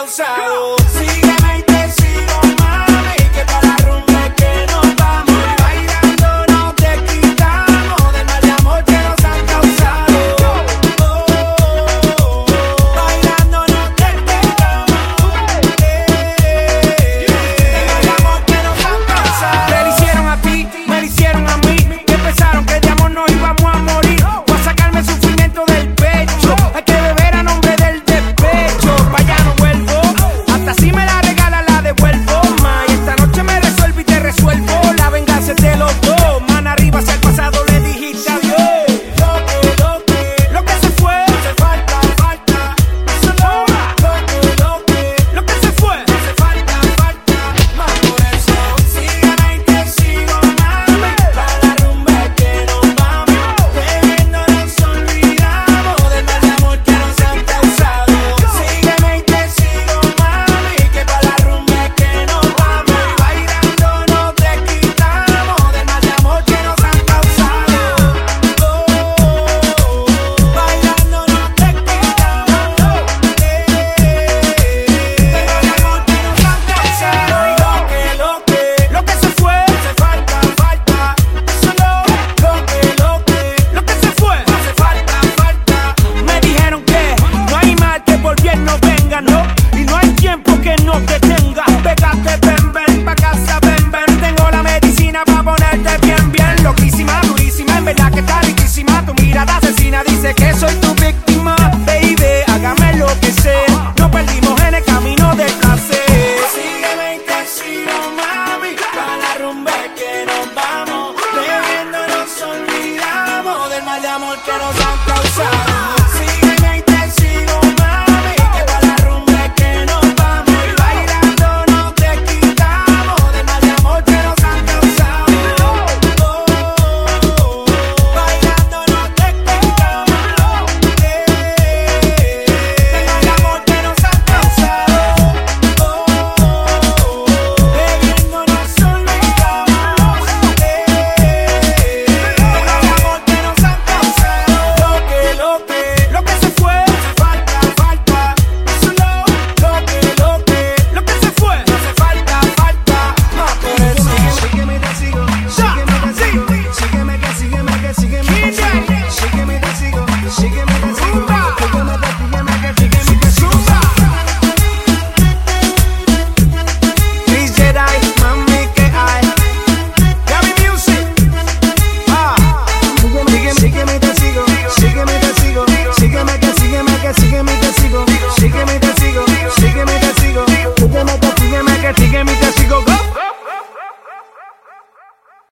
causado. Sígueme y te sigo, mami, que para la rumba es que nos vamos. Bailando no te quitamos del mal de amor que nos han causado. Bailando no te quitamos del mal de amor que nos han causado. Te lo hicieron a ti, me lo hicieron a mí, que pensaron que de amor nos íbamos a morir. Voy a sacarme el sufrimiento del pecho, hay que beber a nombre del despecho. Pa' allá no vuelvo, hasta si me la regala la devuelvo. Ma, y esta noche me resuelvo y te resuelvo. La venganza es de los dos, man arriba hacia el pasado le dijiste adiós. Lo que se fue, hace falta, solo lo que se fue, hace falta, más por eso. Sígueme y te sigo, mami, para la rumba es que nos vamos. Bebiendo nos olvidamos del mal de amor que nos han causado. Sígueme y te sigo, mami, que para la rumba es que nos vamos. Bailando no te quitamos del mal de amor que nos han causado. Bailando no te quitamos del mal de amor que nos han causado. Y lo que se fue, hace falta, solo lo que se fue, hace falta. Me dijeron que no hay mal que por bien no venga, no, y no hay tiempo que no te tenga. Pégate, ven, pa' casa, ven, tengo la medicina pa' ponerte bien, loquísima, durísima, en verdad que está riquísima. Tu mirada asesina dice que soy tu víctima, baby, hágame lo que sea, nos perdimos en el camino del placer. Sígueme y te sigo, mami, pa' la rumba es que nos vamos. Bebiendo nos olvidamos del mal de amor que nos han causado.